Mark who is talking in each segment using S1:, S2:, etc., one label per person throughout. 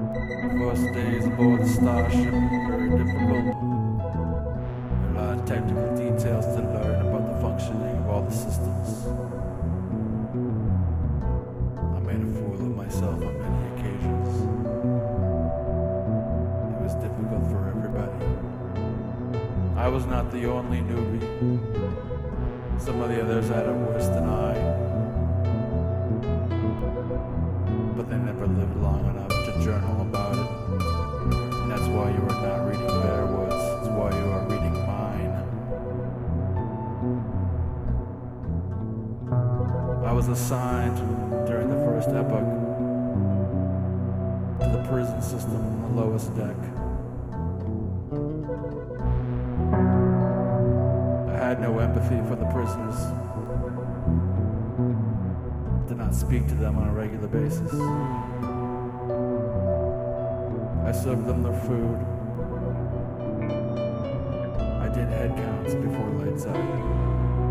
S1: First days aboard the starship were very difficult. There are a lot of technical details to learn about the functioning of all the systems. I made a fool of myself on many occasions. It was difficult for everybody. I was not the only newbie. Some of the others had it worse than I. But they never lived long enough to journal about it. And that's why you are not reading their words. It's why you are reading mine. I was assigned during the first epoch to the prison system on the lowest deck. I had no empathy for the prisoners. Did not speak to them on a regular basis. I served them their food. I did head counts before lights out.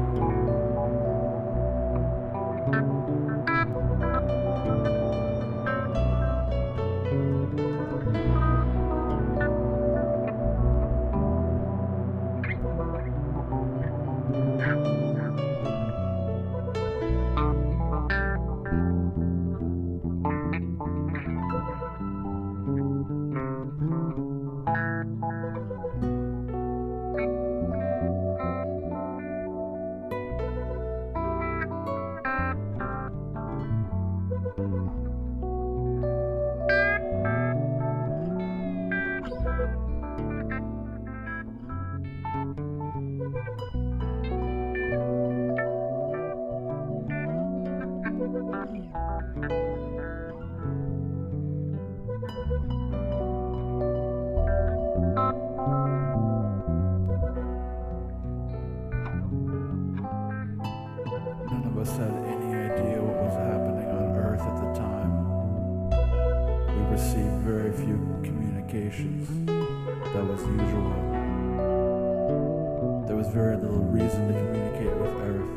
S1: None of us had any idea what was happening on Earth at the time. We received very few communications. That was usual. There was very little reason to communicate with Earth.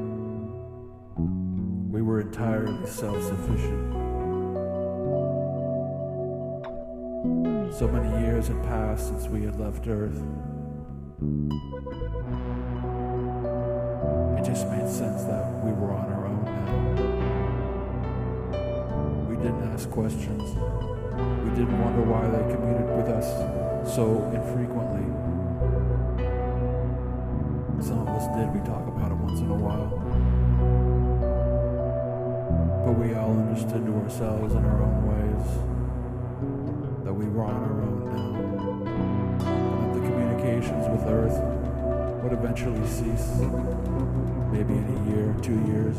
S1: We were entirely self-sufficient. So many years had passed since we had left Earth. It just made sense that we were on our own now. We didn't ask questions. We didn't wonder why they commuted with us so infrequently. Some of us did, we talk about it once in a while. But we all understood to ourselves in our own ways that we were on our own now. And that the communications with Earth would eventually cease. Maybe in a year, 2 years.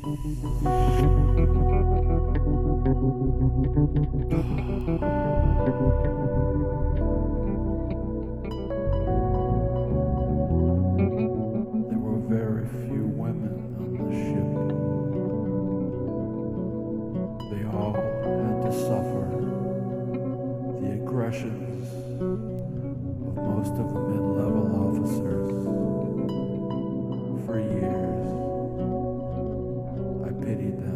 S1: There were very few women on the ship. They all had to suffer the aggressions of most of the mid-level officers for years. I pitied them.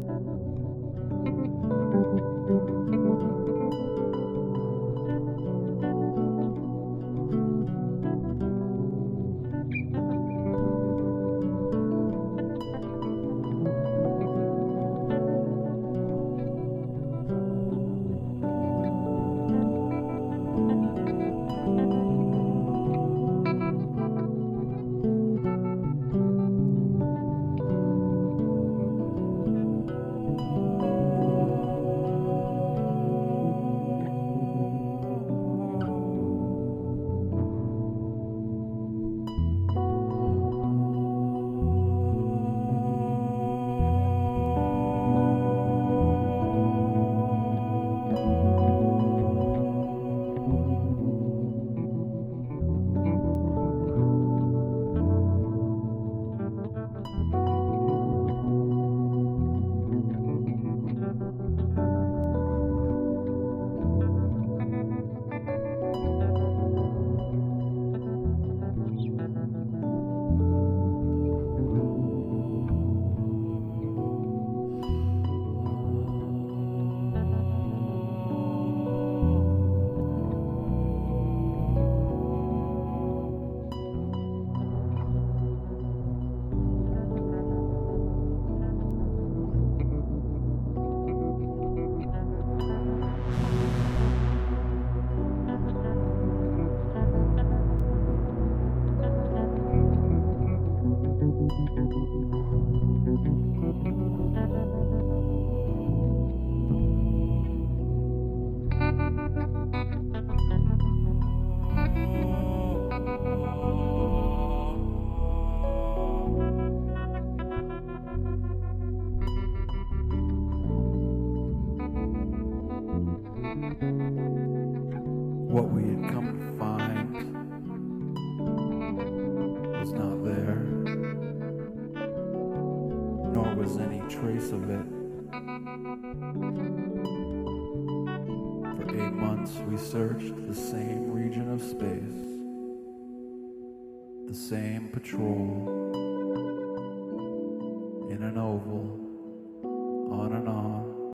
S1: What we had come to find was not there, nor was any trace of it. For 8 months we searched the same region of space, the same patrol in an oval,